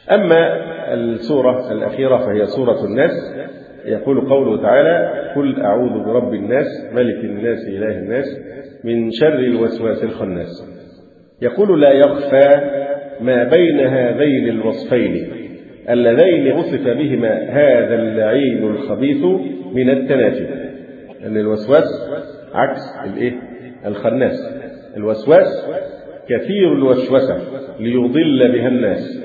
أما السورة الأخيرة فهي سورة الناس. يقول قوله تعالى: قل أعوذ برب الناس ملك الناس إله الناس من شر الوسواس الخناس. يقول: لا يخفى ما بين هذين الوصفين اللذين وصف بهما هذا اللعين الخبيث من التنافي. أن الوسواس عكس الخناس. الوسواس كثير الوسوسة ليضل بها الناس،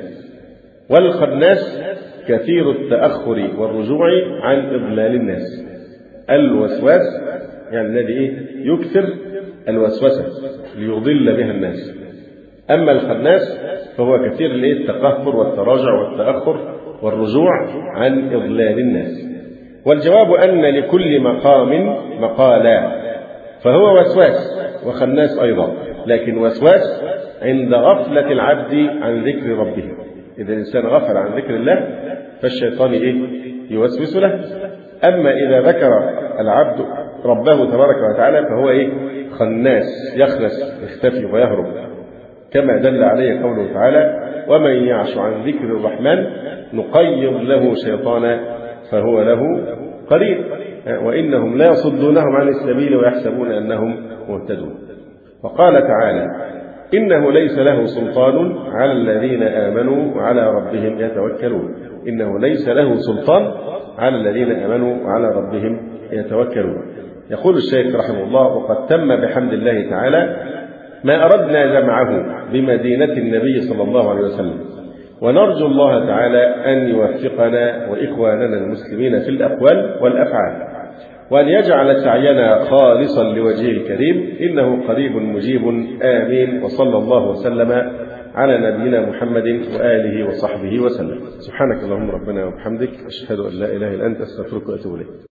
والخناس كثير التأخر والرجوع عن إضلال الناس. الوسواس يعني الذي يكثر الوسوسة ليضل بها الناس، أما الخناس فهو كثير التقهقر والتراجع والتأخر والرجوع عن إضلال الناس. والجواب أن لكل مقام مقالا، فهو وسواس وخناس أيضا، لكن وسواس عند غفلة العبد عن ذكر ربه. إذا الإنسان غفل عن ذكر الله فالشيطان يوسوس له. أما إذا ذكر العبد ربه تبارك وتعالى فهو خناس، يخنس يختفي ويهرب، كما دل عليه قوله تعالى: ومن يعش عن ذكر الرحمن نقيض له شيطانا فهو له قرين وإنهم لا يصدونهم عن السبيل ويحسبون أنهم مهتدون. وقال تعالى: إنه ليس له سلطان على الذين آمنوا وعلى ربهم يتوكلون. إنه ليس له سلطان على الذين آمنوا وعلى ربهم يتوكلون. يقول الشيخ رحمه الله: وقد تم بحمد الله تعالى ما أردنا جمعه بمدينة النبي صلى الله عليه وسلم، ونرجو الله تعالى أن يوفقنا وإخواننا المسلمين في الأقوال والأفعال، وأن يجعل سعينا خالصا لوجهه الكريم، إنه قريب مجيب. آمين. وصلى الله وسلم على نبينا محمد وآله وصحبه وسلم. سبحانك اللهم ربنا وبحمدك، أشهد أن لا إله إلا أنت، أستغفرك وأتوب إليك.